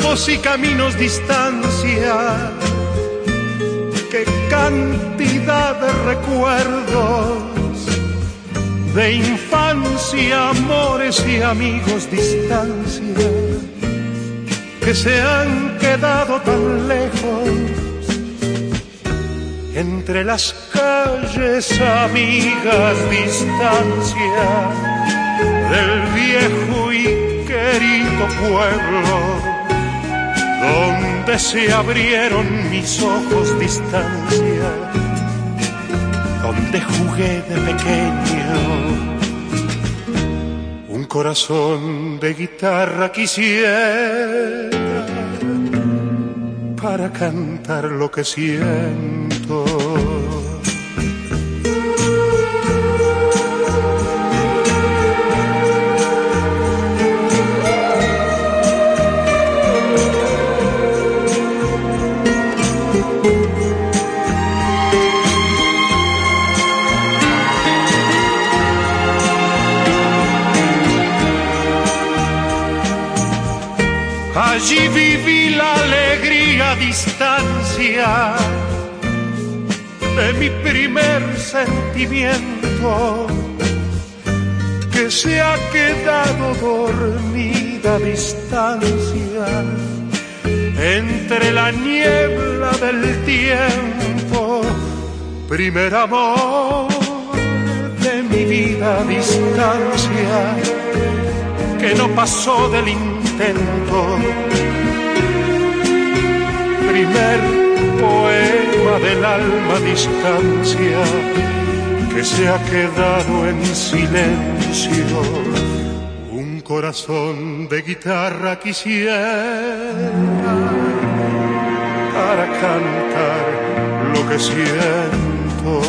campos y caminos, distancia. Qué cantidad de recuerdos, de infancia, amores y amigos, distancia, que se han quedado tan lejos. Entre las calles amigas, distancia, del viejo y querido pueblo, donde se abrieron mis ojos, distancia, donde jugué de pequeño. Un corazón de guitarra quisiera para cantar lo que siento. Allí viví la alegría a distancia de mi primer sentimiento, que se ha quedado dormida a distancia entre la niebla del tiempo. Primer amor de mi vida a distancia, que no pasó del intento. Primer poema del alma a distancia, que se ha quedado en silencio. Un corazón de guitarra quisiera para cantar lo que siento.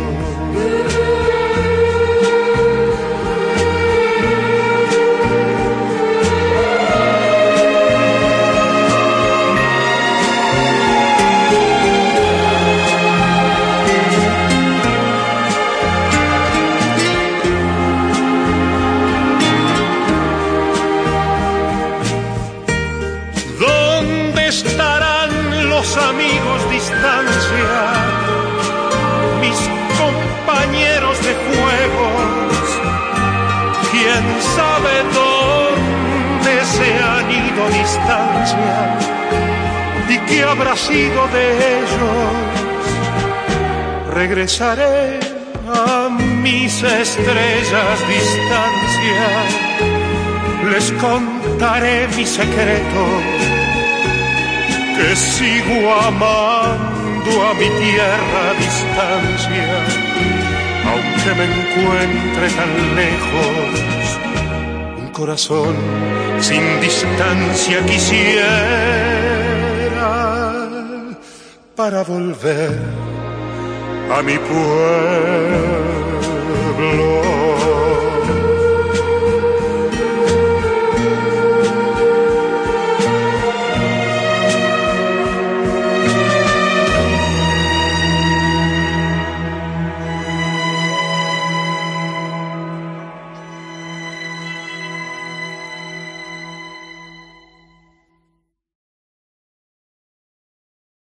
Amigos, distancia, mis compañeros de juegos, quién sabe dónde se han ido a distancia y qué habrá sido de ellos. Regresaré a mis estrellas, distancia, les contaré mis secretos, que sigo amando a mi tierra a distancia, aunque me encuentre tan lejos. Un corazón sin distancia quisiera para volver a mi pueblo.